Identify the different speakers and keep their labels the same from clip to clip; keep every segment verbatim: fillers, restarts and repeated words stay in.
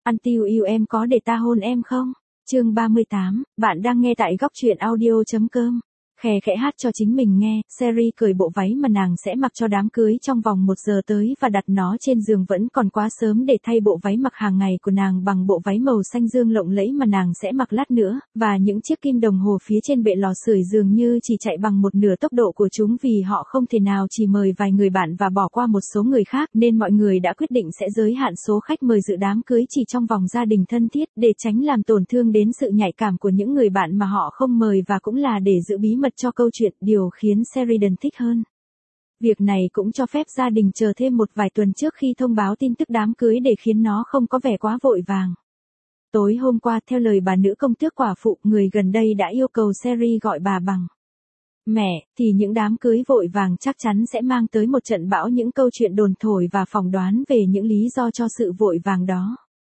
Speaker 1: Ăn tiêu yêu em có để ta hôn em không? Chương ba mươi tám, bạn đang nghe tại góc truyện audio.com. Khè khẽ hát cho chính mình nghe, Sherry cởi bộ váy mà nàng sẽ mặc cho đám cưới trong vòng một giờ tới và đặt nó trên giường. Vẫn còn quá sớm để thay bộ váy mặc hàng ngày của nàng bằng bộ váy màu xanh dương lộng lẫy mà nàng sẽ mặc lát nữa, và những chiếc kim đồng hồ phía trên bệ lò sưởi dường như chỉ chạy bằng một nửa tốc độ của chúng, vì họ không thể nào chỉ mời vài người bạn và bỏ qua một số người khác, nên mọi người đã quyết định sẽ giới hạn số khách mời dự đám cưới chỉ trong vòng gia đình thân thiết, để tránh làm tổn thương đến sự nhạy cảm của những người bạn mà họ không mời, và cũng là để giữ bí mật cho câu chuyện. Điều khiến Sheridan thích hơn việc này cũng cho phép gia đình chờ thêm một vài tuần trước khi thông báo tin tức đám cưới, để khiến nó không có vẻ quá vội vàng. Tối hôm qua, theo lời bà nữ công tước quả phụ, người gần đây đã yêu cầu Sherry gọi bà bằng mẹ, thì những đám cưới vội vàng chắc chắn sẽ mang tới một trận bão những câu chuyện đồn thổi và phỏng đoán về những lý do cho sự vội vàng đó.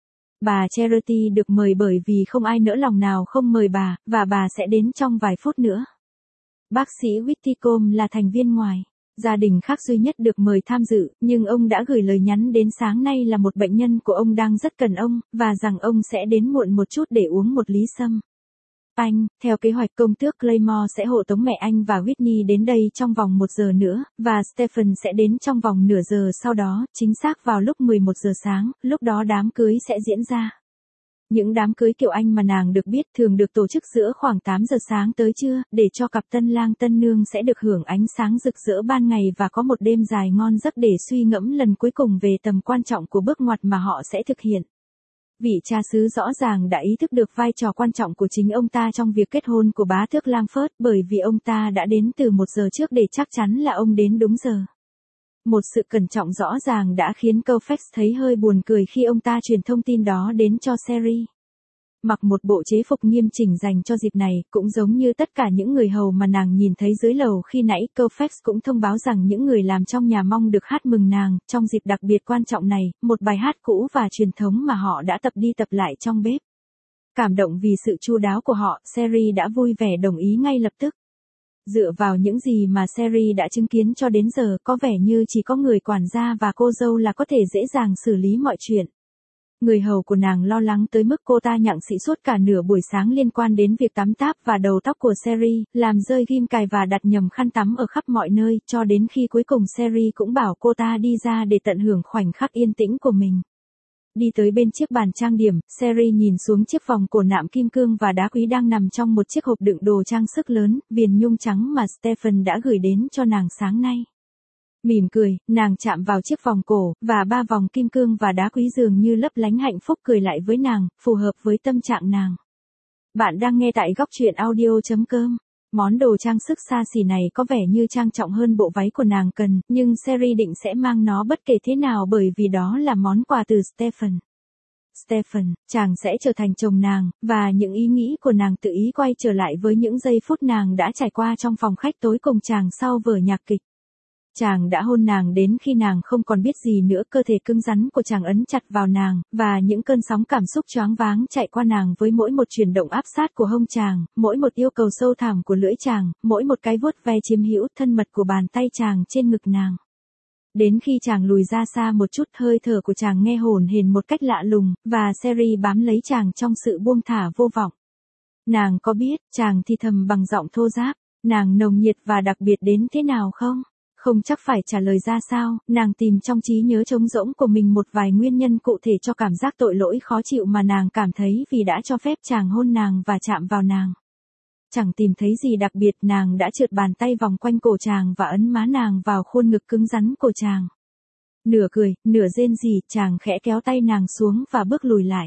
Speaker 1: Bà Charity được mời bởi vì không ai nỡ lòng nào không mời bà, và bà sẽ đến trong vài phút nữa. Bác sĩ Whitcomb là thành viên ngoài gia đình khác duy nhất được mời tham dự, nhưng ông đã gửi lời nhắn đến sáng nay là một bệnh nhân của ông đang rất cần ông, và rằng ông sẽ đến muộn một chút để uống một ly sâm. Anh, theo kế hoạch, công tước Claymore sẽ hộ tống mẹ anh và Whitney đến đây trong vòng một giờ nữa, và Stephen sẽ đến trong vòng nửa giờ sau đó, chính xác vào lúc mười một giờ sáng, lúc đó đám cưới sẽ diễn ra. Những đám cưới kiểu Anh mà nàng được biết thường được tổ chức giữa khoảng tám giờ sáng tới trưa, để cho cặp tân lang tân nương sẽ được hưởng ánh sáng rực rỡ ban ngày và có một đêm dài ngon giấc để suy ngẫm lần cuối cùng về tầm quan trọng của bước ngoặt mà họ sẽ thực hiện. Vị cha xứ rõ ràng đã ý thức được vai trò quan trọng của chính ông ta trong việc kết hôn của bá tước Langford, bởi vì ông ta đã đến từ một giờ trước để chắc chắn là ông đến đúng giờ. Một sự cẩn trọng rõ ràng đã khiến Koufax thấy hơi buồn cười khi ông ta truyền thông tin đó đến cho Sherry. Mặc một bộ chế phục nghiêm chỉnh dành cho dịp này, cũng giống như tất cả những người hầu mà nàng nhìn thấy dưới lầu khi nãy, Koufax cũng thông báo rằng những người làm trong nhà mong được hát mừng nàng, trong dịp đặc biệt quan trọng này, một bài hát cũ và truyền thống mà họ đã tập đi tập lại trong bếp. Cảm động vì sự chu đáo của họ, Sherry đã vui vẻ đồng ý ngay lập tức. Dựa vào những gì mà Sherry đã chứng kiến cho đến giờ, có vẻ như chỉ có người quản gia và cô dâu là có thể dễ dàng xử lý mọi chuyện. Người hầu của nàng lo lắng tới mức cô ta nhặng xị suốt cả nửa buổi sáng liên quan đến việc tắm táp và đầu tóc của Sherry, làm rơi ghim cài và đặt nhầm khăn tắm ở khắp mọi nơi, cho đến khi cuối cùng Sherry cũng bảo cô ta đi ra để tận hưởng khoảnh khắc yên tĩnh của mình. Đi tới bên chiếc bàn trang điểm, Sherry nhìn xuống chiếc vòng cổ nạm kim cương và đá quý đang nằm trong một chiếc hộp đựng đồ trang sức lớn, viền nhung trắng mà Stephen đã gửi đến cho nàng sáng nay. Mỉm cười, nàng chạm vào chiếc vòng cổ, và ba vòng kim cương và đá quý dường như lấp lánh hạnh phúc cười lại với nàng, phù hợp với tâm trạng nàng. Bạn đang nghe tại góc truyện audio.com. Món đồ trang sức xa xỉ này có vẻ như trang trọng hơn bộ váy của nàng cần, nhưng Sherry định sẽ mang nó bất kể thế nào bởi vì đó là món quà từ Stephen. Stephen, chàng sẽ trở thành chồng nàng, và những ý nghĩ của nàng tự ý quay trở lại với những giây phút nàng đã trải qua trong phòng khách tối cùng chàng sau vở nhạc kịch. Chàng đã hôn nàng đến khi nàng không còn biết gì nữa, cơ thể cứng rắn của chàng ấn chặt vào nàng, và những cơn sóng cảm xúc choáng váng chạy qua nàng với mỗi một chuyển động áp sát của hông chàng, mỗi một yêu cầu sâu thẳm của lưỡi chàng, mỗi một cái vuốt ve chiếm hữu thân mật của bàn tay chàng trên ngực nàng. Đến khi chàng lùi ra xa một chút, hơi thở của chàng nghe hổn hển một cách lạ lùng, và Sherry bám lấy chàng trong sự buông thả vô vọng. Nàng có biết, chàng thì thầm bằng giọng thô ráp, nàng nồng nhiệt và đặc biệt đến thế nào không? Không chắc phải trả lời ra sao, nàng tìm trong trí nhớ trống rỗng của mình một vài nguyên nhân cụ thể cho cảm giác tội lỗi khó chịu mà nàng cảm thấy vì đã cho phép chàng hôn nàng và chạm vào nàng. Chẳng tìm thấy gì đặc biệt, nàng đã trượt bàn tay vòng quanh cổ chàng và ấn má nàng vào khuôn ngực cứng rắn của chàng. Nửa cười, nửa rên rỉ, chàng khẽ kéo tay nàng xuống và bước lùi lại.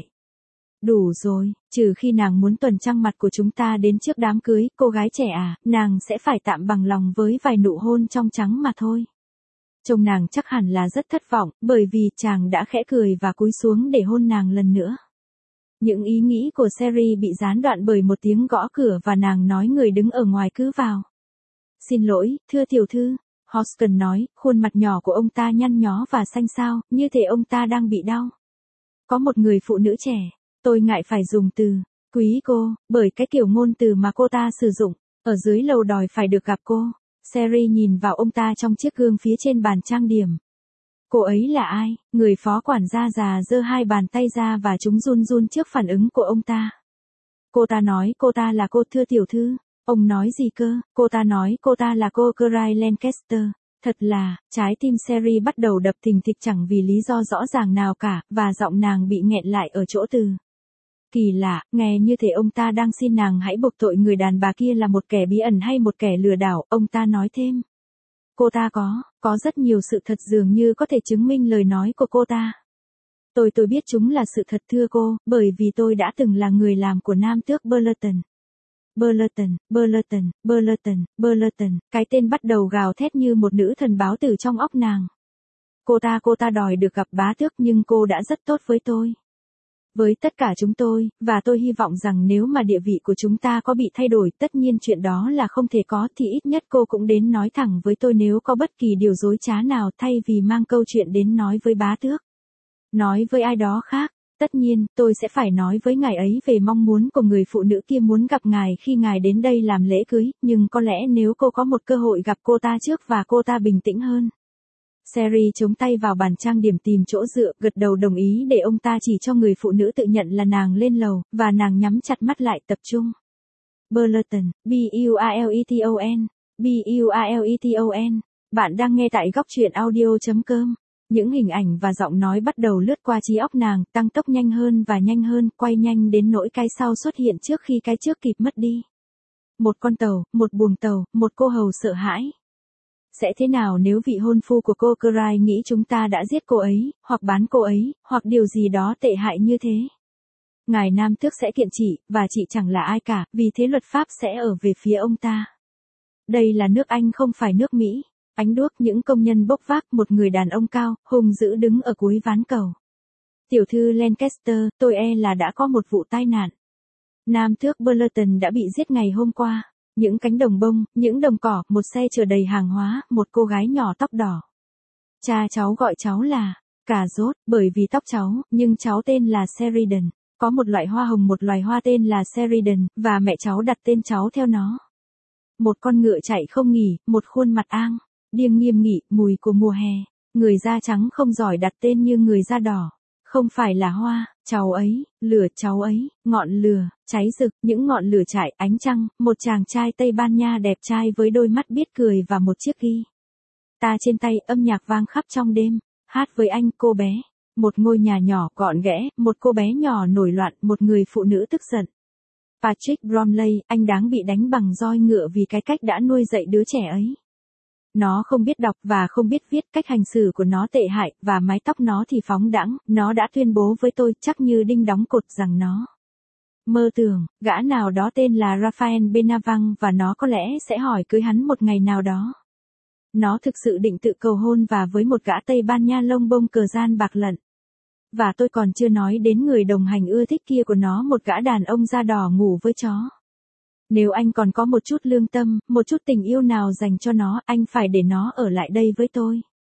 Speaker 1: Đủ rồi, trừ khi nàng muốn tuần trăng mặt của chúng ta đến trước đám cưới, cô gái trẻ à, nàng sẽ phải tạm bằng lòng với vài nụ hôn trong trắng mà thôi. Trông nàng chắc hẳn là rất thất vọng, bởi vì chàng đã khẽ cười và cúi xuống để hôn nàng lần nữa. Những ý nghĩ của Sherry bị gián đoạn bởi một tiếng gõ cửa và nàng nói người đứng ở ngoài cứ vào. Xin lỗi, thưa tiểu thư, Hoskins nói, khuôn mặt nhỏ của ông ta nhăn nhó và xanh xao, như thể ông ta đang bị đau. Có một người phụ nữ trẻ. Tôi ngại phải dùng từ, quý cô, bởi cái kiểu ngôn từ mà cô ta sử dụng, ở dưới lầu đòi phải được gặp cô. Sherry nhìn vào ông ta trong chiếc gương phía trên bàn trang điểm. Cô ấy là ai? Người phó quản gia già giơ hai bàn tay ra và chúng run run trước phản ứng của ông ta. Cô ta nói cô ta là cô thưa tiểu thư. Ông nói gì cơ? Cô ta nói cô ta là cô Cray Lancaster. Thật là, trái tim Sherry bắt đầu đập thình thịch chẳng vì lý do rõ ràng nào cả, và giọng nàng bị nghẹn lại ở chỗ từ. Kỳ lạ, nghe như thể ông ta đang xin nàng hãy buộc tội người đàn bà kia là một kẻ bí ẩn hay một kẻ lừa đảo, ông ta nói thêm. Cô ta có, có rất nhiều sự thật dường như có thể chứng minh lời nói của cô ta. Tôi tôi biết chúng là sự thật thưa cô, bởi vì tôi đã từng là người làm của nam tước Burleton. Burleton, Burleton, Burleton, Burleton, cái tên bắt đầu gào thét như một nữ thần báo từ trong óc nàng. Cô ta cô ta đòi được gặp bá tước nhưng cô đã rất tốt với tôi. Với tất cả chúng tôi, và tôi hy vọng rằng nếu mà địa vị của chúng ta có bị thay đổi, tất nhiên chuyện đó là không thể có, thì ít nhất cô cũng đến nói thẳng với tôi nếu có bất kỳ điều dối trá nào thay vì mang câu chuyện đến nói với bá tước. Nói với ai đó khác. Tất nhiên, tôi sẽ phải nói với ngài ấy về mong muốn của người phụ nữ kia muốn gặp ngài khi ngài đến đây làm lễ cưới, nhưng có lẽ nếu cô có một cơ hội gặp cô ta trước và cô ta bình tĩnh hơn. Sherry chống tay vào bàn trang điểm tìm chỗ dựa, gật đầu đồng ý để ông ta chỉ cho người phụ nữ tự nhận là nàng lên lầu, và nàng nhắm chặt mắt lại tập trung. Burleton, B U R L E T O N, B U R L E T O N, bạn đang nghe tại góc truyện audio chấm com. Những hình ảnh và giọng nói bắt đầu lướt qua trí óc nàng, tăng tốc nhanh hơn và nhanh hơn, quay nhanh đến nỗi cái sau xuất hiện trước khi cái trước kịp mất đi. Một con tàu, một buồng tàu, một cô hầu sợ hãi. Sẽ thế nào nếu vị hôn phu của cô Cray nghĩ chúng ta đã giết cô ấy, hoặc bán cô ấy, hoặc điều gì đó tệ hại như thế? Ngài Nam Tước sẽ kiện chị, và chị chẳng là ai cả, vì thế luật pháp sẽ ở về phía ông ta. Đây là nước Anh không phải nước Mỹ. Ánh đuốc những công nhân bốc vác, một người đàn ông cao, hung dữ đứng ở cuối ván cầu. Tiểu thư Lancaster, tôi e là đã có một vụ tai nạn. Nam tước Burleton đã bị giết ngày hôm qua. Những cánh đồng bông, những đồng cỏ, một xe chở đầy hàng hóa, một cô gái nhỏ tóc đỏ. Cha cháu gọi cháu là cà rốt, bởi vì tóc cháu, nhưng cháu tên là Sheridan. Có một loại hoa hồng, một loài hoa tên là Sheridan, và mẹ cháu đặt tên cháu theo nó. Một con ngựa chạy không nghỉ, một khuôn mặt ang. Điềm nghiêm nghị, mùi của mùa hè. Người da trắng không giỏi đặt tên như người da đỏ. Không phải là hoa, cháu ấy, lửa cháu ấy, ngọn lửa, cháy rực, những ngọn lửa chạy, ánh trăng, một chàng trai Tây Ban Nha đẹp trai với đôi mắt biết cười và một chiếc ghi ta trên tay, âm nhạc vang khắp trong đêm. Hát với anh, cô bé. Một ngôi nhà nhỏ gọn ghẽ, một cô bé nhỏ nổi loạn, một người phụ nữ tức giận. Patrick Bromley, anh đáng bị đánh bằng roi ngựa vì cái cách đã nuôi dạy đứa trẻ ấy. Nó không biết đọc và không biết viết, cách hành xử của nó tệ hại, và mái tóc nó thì phóng đãng. Nó đã tuyên bố với tôi chắc như đinh đóng cột rằng nó mơ tưởng, gã nào đó tên là Raphael Benavang và nó có lẽ sẽ hỏi cưới hắn một ngày nào đó. Nó thực sự định tự cầu hôn và với một gã Tây Ban Nha lông bông cờ gian bạc lận. Và tôi còn chưa nói đến người đồng hành ưa thích kia của nó, một gã đàn ông da đỏ ngủ với chó. Nếu anh còn có một chút lương tâm, một chút tình yêu nào dành cho nó, anh phải để nó ở lại đây với tôi.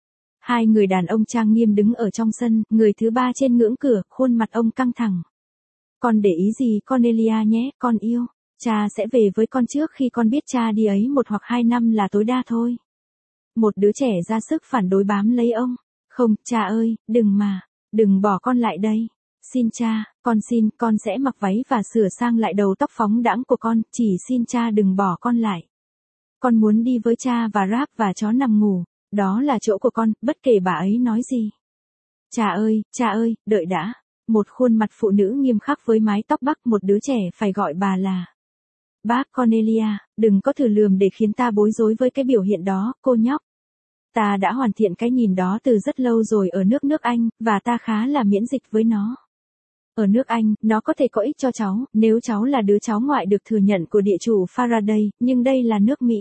Speaker 1: Hai người đàn ông trang nghiêm đứng ở trong sân, người thứ ba trên ngưỡng cửa, khuôn mặt ông căng thẳng. Con để ý gì Cornelia nhé, con yêu. Cha sẽ về với con trước khi con biết cha đi ấy một hoặc hai năm là tối đa thôi. Một đứa trẻ ra sức phản đối bám lấy ông. Không, cha ơi, đừng mà, đừng bỏ con lại đây. Xin cha, con xin, con sẽ mặc váy và sửa sang lại đầu tóc phóng đãng của con, chỉ xin cha đừng bỏ con lại. Con muốn đi với cha và Rap và chó nằm ngủ, đó là chỗ của con, bất kể bà ấy nói gì. Cha ơi, cha ơi, đợi đã. Một khuôn mặt phụ nữ nghiêm khắc với mái tóc bắc, một đứa trẻ phải gọi bà là bác Cornelia, đừng có thử lườm để khiến ta bối rối với cái biểu hiện đó, cô nhóc. Ta đã hoàn thiện cái nhìn đó từ rất lâu rồi ở nước nước Anh, và ta khá là miễn dịch với nó. Ở nước Anh, nó có thể có ích cho cháu, nếu cháu là đứa cháu ngoại được thừa nhận của địa chủ Faraday, nhưng đây là nước Mỹ.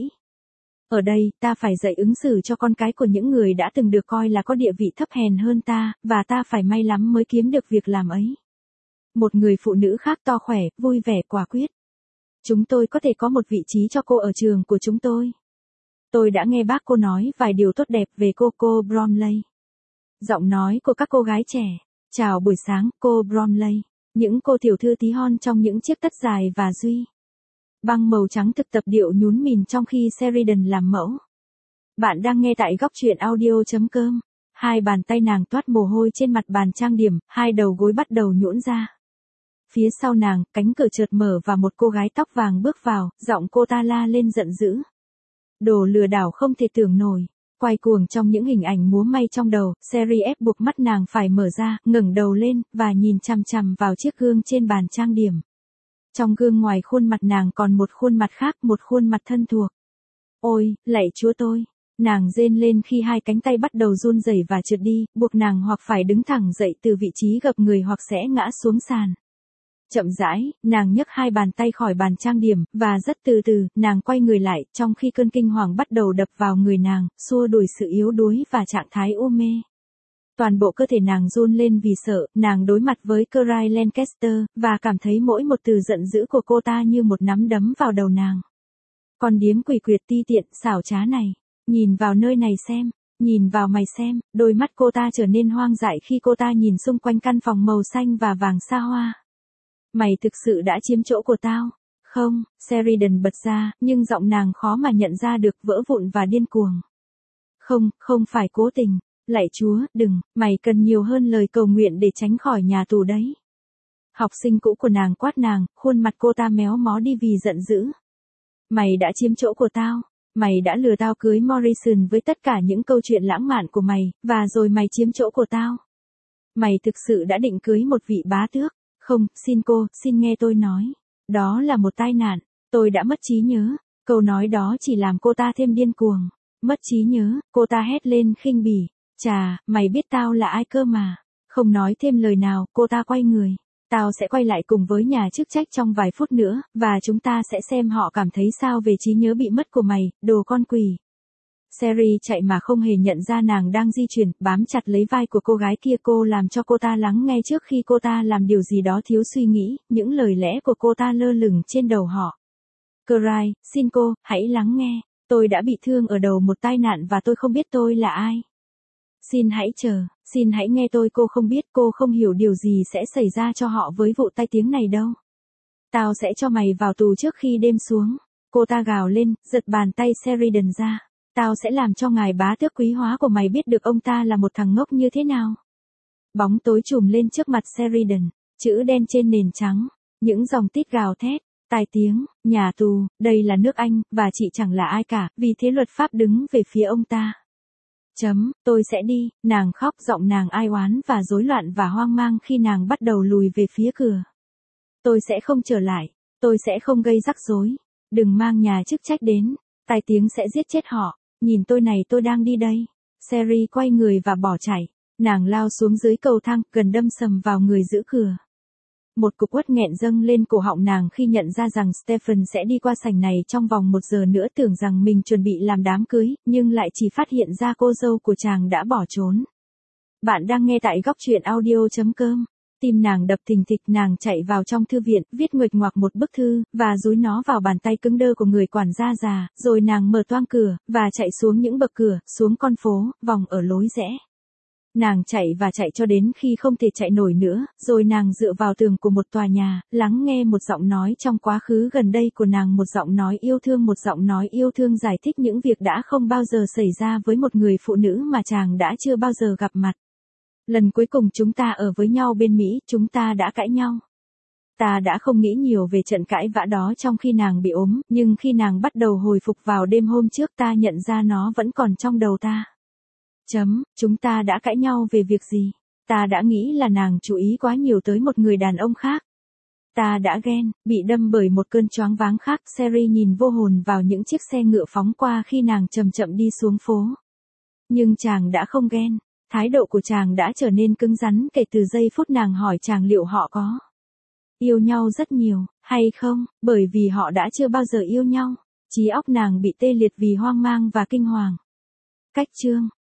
Speaker 1: Ở đây, ta phải dạy ứng xử cho con cái của những người đã từng được coi là có địa vị thấp hèn hơn ta, và ta phải may lắm mới kiếm được việc làm ấy. Một người phụ nữ khác to khỏe, vui vẻ, quả quyết. Chúng tôi có thể có một vị trí cho cô ở trường của chúng tôi. Tôi đã nghe bác cô nói vài điều tốt đẹp về cô, cô Bromley. Giọng nói của các cô gái trẻ. Chào buổi sáng, cô Bromley. Những cô tiểu thư tí hon trong những chiếc tất dài và duy băng màu trắng thực tập điệu nhún mìn trong khi Sheridan làm mẫu. Bạn đang nghe tại góc truyện audio chấm com. Hai bàn tay nàng toát mồ hôi trên mặt bàn trang điểm, hai đầu gối bắt đầu nhũn ra. Phía sau nàng, cánh cửa chợt mở và một cô gái tóc vàng bước vào, giọng cô ta la lên giận dữ. Đồ lừa đảo không thể tưởng nổi. Quay cuồng trong những hình ảnh múa may trong đầu, Sherry ép buộc mắt nàng phải mở ra, ngẩng đầu lên, và nhìn chằm chằm vào chiếc gương trên bàn trang điểm. Trong gương ngoài khuôn mặt nàng còn một khuôn mặt khác, một khuôn mặt thân thuộc. Ôi, lạy Chúa tôi! Nàng rên lên khi hai cánh tay bắt đầu run rẩy và trượt đi, buộc nàng hoặc phải đứng thẳng dậy từ vị trí gập người hoặc sẽ ngã xuống sàn. Chậm rãi, nàng nhấc hai bàn tay khỏi bàn trang điểm, và rất từ từ, nàng quay người lại, trong khi cơn kinh hoàng bắt đầu đập vào người nàng, xua đuổi sự yếu đuối và trạng thái u mê. Toàn bộ cơ thể nàng run lên vì sợ, nàng đối mặt với Cary Lancaster, và cảm thấy mỗi một từ giận dữ của cô ta như một nắm đấm vào đầu nàng. Con điếm quỷ quyệt ti tiện, xảo trá này, nhìn vào nơi này xem, nhìn vào mày xem, đôi mắt cô ta trở nên hoang dại khi cô ta nhìn xung quanh căn phòng màu xanh và vàng xa hoa. Mày thực sự đã chiếm chỗ của tao. Không, Sheridan bật ra, nhưng giọng nàng khó mà nhận ra được, vỡ vụn và điên cuồng. Không, không phải cố tình. Lạy Chúa, đừng, mày cần nhiều hơn lời cầu nguyện để tránh khỏi nhà tù đấy. Học sinh cũ của nàng quát nàng, khuôn mặt cô ta méo mó đi vì giận dữ. Mày đã chiếm chỗ của tao. Mày đã lừa tao cưới Morrison với tất cả những câu chuyện lãng mạn của mày, và rồi mày chiếm chỗ của tao. Mày thực sự đã định cưới một vị bá tước. Không, xin cô, xin nghe tôi nói. Đó là một tai nạn, tôi đã mất trí nhớ. Câu nói đó chỉ làm cô ta thêm điên cuồng. Mất trí nhớ, cô ta hét lên khinh bỉ. Chà, mày biết tao là ai cơ mà. Không nói thêm lời nào, cô ta quay người. Tao sẽ quay lại cùng với nhà chức trách trong vài phút nữa, và chúng ta sẽ xem họ cảm thấy sao về trí nhớ bị mất của mày, đồ con quỷ. Sherry chạy mà không hề nhận ra nàng đang di chuyển, bám chặt lấy vai của cô gái kia, cô làm cho cô ta lắng nghe trước khi cô ta làm điều gì đó thiếu suy nghĩ, những lời lẽ của cô ta lơ lửng trên đầu họ. Cry, xin cô, hãy lắng nghe, tôi đã bị thương ở đầu một tai nạn và tôi không biết tôi là ai. Xin hãy chờ, xin hãy nghe tôi, cô không biết, cô không hiểu điều gì sẽ xảy ra cho họ với vụ tai tiếng này đâu. Tao sẽ cho mày vào tù trước khi đêm xuống. Cô ta gào lên, giật bàn tay Sheridan ra. Tao sẽ làm cho ngài bá tước quý hóa của mày biết được ông ta là một thằng ngốc như thế nào. Bóng tối trùm lên trước mặt Sheridan, chữ đen trên nền trắng, những dòng tít gào thét, tai tiếng, nhà tù, đây là nước Anh, và chị chẳng là ai cả, vì thế luật pháp đứng về phía ông ta. Chấm, tôi sẽ đi, nàng khóc, giọng nàng ai oán và rối loạn và hoang mang khi nàng bắt đầu lùi về phía cửa. Tôi sẽ không trở lại, tôi sẽ không gây rắc rối, đừng mang nhà chức trách đến, tai tiếng sẽ giết chết họ, nhìn tôi này, tôi đang đi đây. Sherry quay người và bỏ chạy, nàng lao xuống dưới cầu thang, gần đâm sầm vào người giữ cửa. Một cục uất nghẹn dâng lên cổ họng nàng khi nhận ra rằng Stephen sẽ đi qua sảnh này trong vòng một giờ nữa, tưởng rằng mình chuẩn bị làm đám cưới, nhưng lại chỉ phát hiện ra cô dâu của chàng đã bỏ trốn. Bạn đang nghe tại góc truyện audio chấm com. Tim nàng đập thình thịch, nàng chạy vào trong thư viện, viết nguệch ngoạc một bức thư, và dúi nó vào bàn tay cứng đơ của người quản gia già, rồi nàng mở toang cửa, và chạy xuống những bậc cửa, xuống con phố, vòng ở lối rẽ. Nàng chạy và chạy cho đến khi không thể chạy nổi nữa, rồi nàng dựa vào tường của một tòa nhà, lắng nghe một giọng nói trong quá khứ gần đây của nàng, một giọng nói yêu thương, một giọng nói yêu thương giải thích những việc đã không bao giờ xảy ra với một người phụ nữ mà chàng đã chưa bao giờ gặp mặt. Lần cuối cùng chúng ta ở với nhau bên Mỹ, chúng ta đã cãi nhau. Ta đã không nghĩ nhiều về trận cãi vã đó trong khi nàng bị ốm, nhưng khi nàng bắt đầu hồi phục vào đêm hôm trước, ta nhận ra nó vẫn còn trong đầu ta. Chấm, chúng ta đã cãi nhau về việc gì? Ta đã nghĩ là nàng chú ý quá nhiều tới một người đàn ông khác. Ta đã ghen, bị đâm bởi một cơn choáng váng khác. Sherry nhìn vô hồn vào những chiếc xe ngựa phóng qua khi nàng chậm chậm đi xuống phố. Nhưng chàng đã không ghen. Thái độ của chàng đã trở nên cứng rắn kể từ giây phút nàng hỏi chàng liệu họ có yêu nhau rất nhiều, hay không, bởi vì họ đã chưa bao giờ yêu nhau. Trí óc nàng bị tê liệt vì hoang mang và kinh hoàng. Cách chương